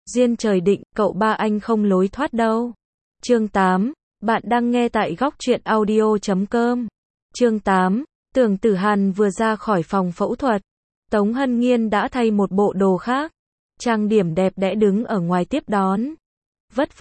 Duyên trời định, cậu ba anh không lối thoát đâu. Chương 8, bạn đang nghe tại góc truyện audio.com. Chương 8, Tưởng Tử Hàn vừa ra khỏi phòng phẫu thuật. Tống Hân Nghiên đã thay một bộ đồ khác. Trang điểm đẹp đẽ đứng ở ngoài tiếp đón. Vất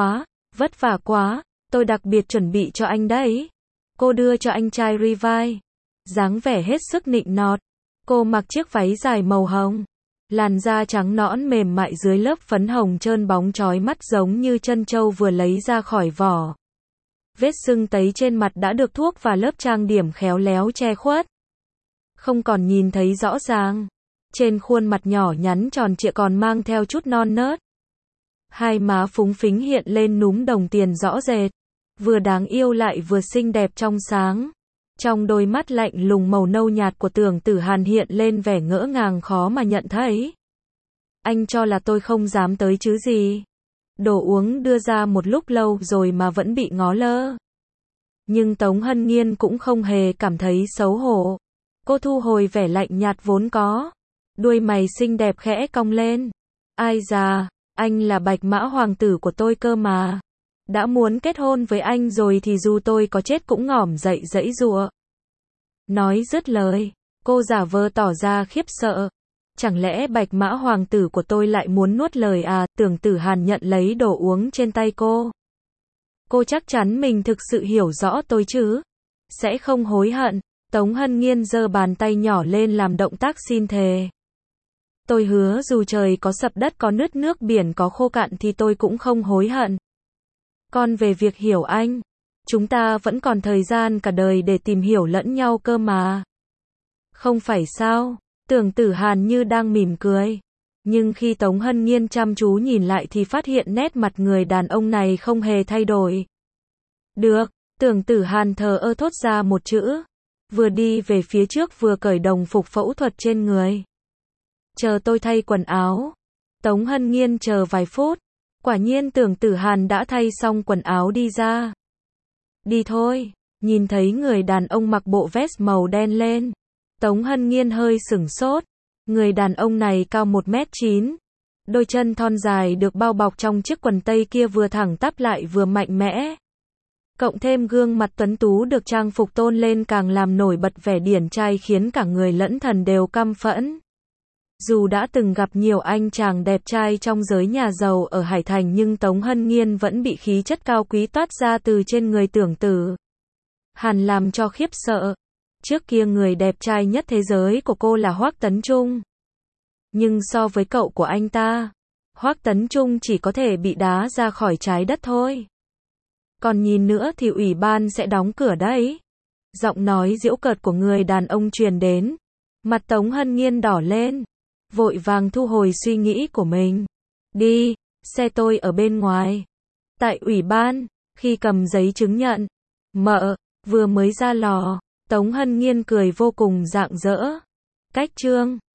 vả quá, tôi đặc biệt chuẩn bị cho anh đấy. Cô đưa cho anh chai Revive. Dáng vẻ hết sức nịnh nọt. Cô mặc chiếc váy dài màu hồng. Làn da trắng nõn mềm mại dưới lớp phấn hồng trơn bóng chói mắt giống như chân trâu vừa lấy ra khỏi vỏ. Vết sưng tấy trên mặt đã được thuốc và lớp trang điểm khéo léo che khuất. Không còn nhìn thấy rõ ràng. Trên khuôn mặt nhỏ nhắn tròn trịa còn mang theo chút non nớt. Hai má phúng phính hiện lên núm đồng tiền rõ rệt. Vừa đáng yêu lại vừa xinh đẹp trong sáng. Trong đôi mắt lạnh lùng màu nâu nhạt của Tưởng Tử Hàn hiện lên vẻ ngỡ ngàng khó mà nhận thấy. Anh cho là tôi không dám tới chứ gì. Đồ uống đưa ra một lúc lâu rồi mà vẫn bị ngó lơ. Nhưng Tống Hân Nghiên cũng không hề cảm thấy xấu hổ. Cô thu hồi vẻ lạnh nhạt vốn có. Đuôi mày xinh đẹp khẽ cong lên. Ai già, anh là bạch mã hoàng tử của tôi cơ mà. Đã muốn kết hôn với anh rồi thì dù tôi có chết cũng ngỏm dậy giãy giụa. Nói dứt lời, cô giả vờ tỏ ra khiếp sợ. Chẳng lẽ bạch mã hoàng tử của tôi lại muốn nuốt lời à? Tưởng Tử Hàn nhận lấy đồ uống trên tay cô. Cô chắc chắn mình thực sự hiểu rõ tôi chứ? Sẽ không hối hận. Tống Hân Nghiên giơ bàn tay nhỏ lên làm động tác xin thề. Tôi hứa dù trời có sập đất có nứt nước biển có khô cạn thì tôi cũng không hối hận. Còn về việc hiểu anh, chúng ta vẫn còn thời gian cả đời để tìm hiểu lẫn nhau cơ mà. Không phải sao? Tưởng Tử Hàn như đang mỉm cười. Nhưng khi Tống Hân Nghiên chăm chú nhìn lại thì phát hiện nét mặt người đàn ông này không hề thay đổi. Được, Tưởng Tử Hàn thờ ơ thốt ra một chữ. Vừa đi về phía trước vừa cởi đồng phục phẫu thuật trên người. Chờ tôi thay quần áo. Tống Hân Nghiên chờ vài phút. Quả nhiên Tưởng Tử Hàn đã thay xong quần áo đi ra. Đi thôi. Nhìn thấy người đàn ông mặc bộ vest màu đen lên. Tống Hân Nghiên hơi sửng sốt. Người đàn ông này cao 1m9. Đôi chân thon dài được bao bọc trong chiếc quần tây kia vừa thẳng tắp lại vừa mạnh mẽ. Cộng thêm gương mặt tuấn tú được trang phục tôn lên càng làm nổi bật vẻ điển trai khiến cả người lẫn thần đều căm phẫn. Dù đã từng gặp nhiều anh chàng đẹp trai trong giới nhà giàu ở Hải Thành nhưng Tống Hân Nghiên vẫn bị khí chất cao quý toát ra từ trên người Tưởng Tử Hàn làm cho khiếp sợ. Trước kia người đẹp trai nhất thế giới của cô là Hoắc Tấn Trung. Nhưng so với cậu của anh ta, Hoắc Tấn Trung chỉ có thể bị đá ra khỏi trái đất thôi. Còn nhìn nữa thì ủy ban sẽ đóng cửa đấy. Giọng nói giễu cợt của người đàn ông truyền đến. Mặt Tống Hân Nghiên đỏ lên. Vội vàng thu hồi suy nghĩ của mình. Đi, xe tôi ở bên ngoài. Tại ủy ban, khi cầm giấy chứng nhận. Mợ, vừa mới ra lò. Tống Hân Nghiên cười vô cùng rạng rỡ. Cách chương